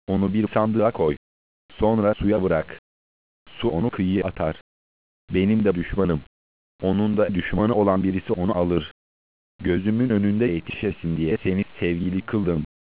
Onu bir sandığa koy. Sonra suya bırak. Su onu kıyıya atar. Benim de düşmanım. Onun da düşmanı olan birisi onu alır. Gözümün önünde yetişesin diye seni sevgili kıldım.